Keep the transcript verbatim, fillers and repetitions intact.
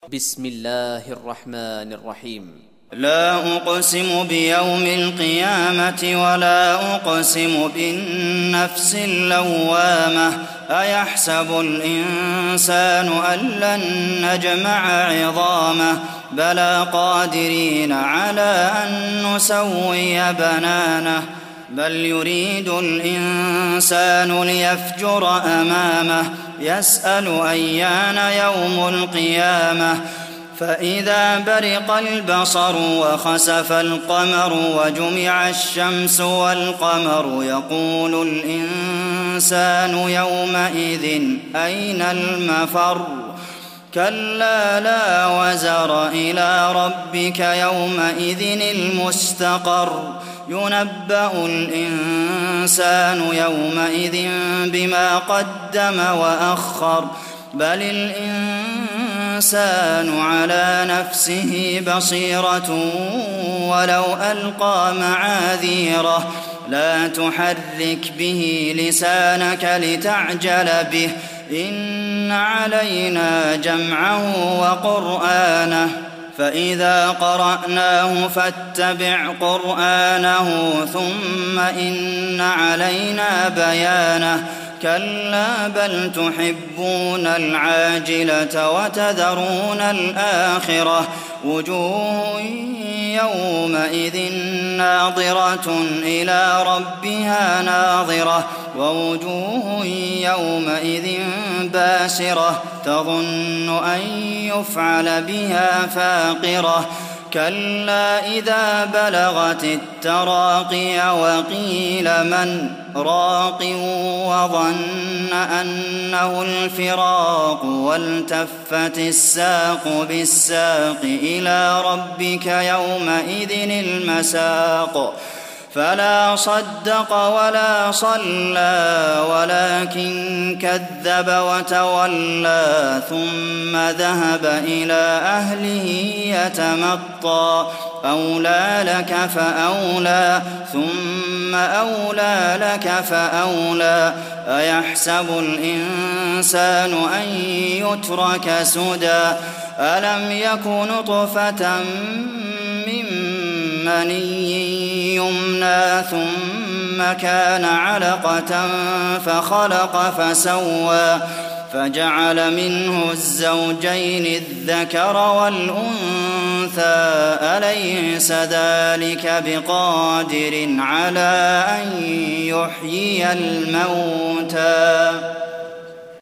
بسم الله الرحمن الرحيم. لا أقسم بيوم القيامة ولا أقسم بالنفس اللوامة أيحسب الإنسان أن لن نجمع عظامه بلى قادرين على أن نسوي بنانه بل يريد الإنسان ليفجر أمامه يسأل أيان يوم القيامة فإذا برق البصر وخسف القمر وجمع الشمس والقمر يقول الإنسان يومئذ أين المفر كلا لا وزر إلى ربك يومئذ المستقر ينبأ الإنسان يومئذ بما قدم وأخر بل الإنسان على نفسه بصيرة ولو ألقى معاذيره لا تحرك به لسانك لتعجل به إن علينا جمعه وقرآنه فإذا قرأناه فاتبع قرآنه ثم إن علينا بيانه كلا بل تحبون العاجلة وتذرون الآخرة وجوه يومئذ ناظرة إلى ربها ناظرة ووجوه يومئذ باسرة تظن أن يفعل بها فاقرة كلا إذا بلغت التراقي وقيل من راق وظن أنه الفراق والتفت الساق بالساق إلى ربك يومئذ المساق فلا صدق ولا صلى ولكن كذب وتولى ثم ذهب إلى أهله يتمطى أولى لك فأولى ثم أولى لك فأولى أيحسب الإنسان أن يترك سدى ألم يك نطفة من مني يمنى ثم كان علقة فخلق فسوى فجعل منه الزوجين الذكر والأنثى أليس ذلك بقادر على أن يحيي الموتى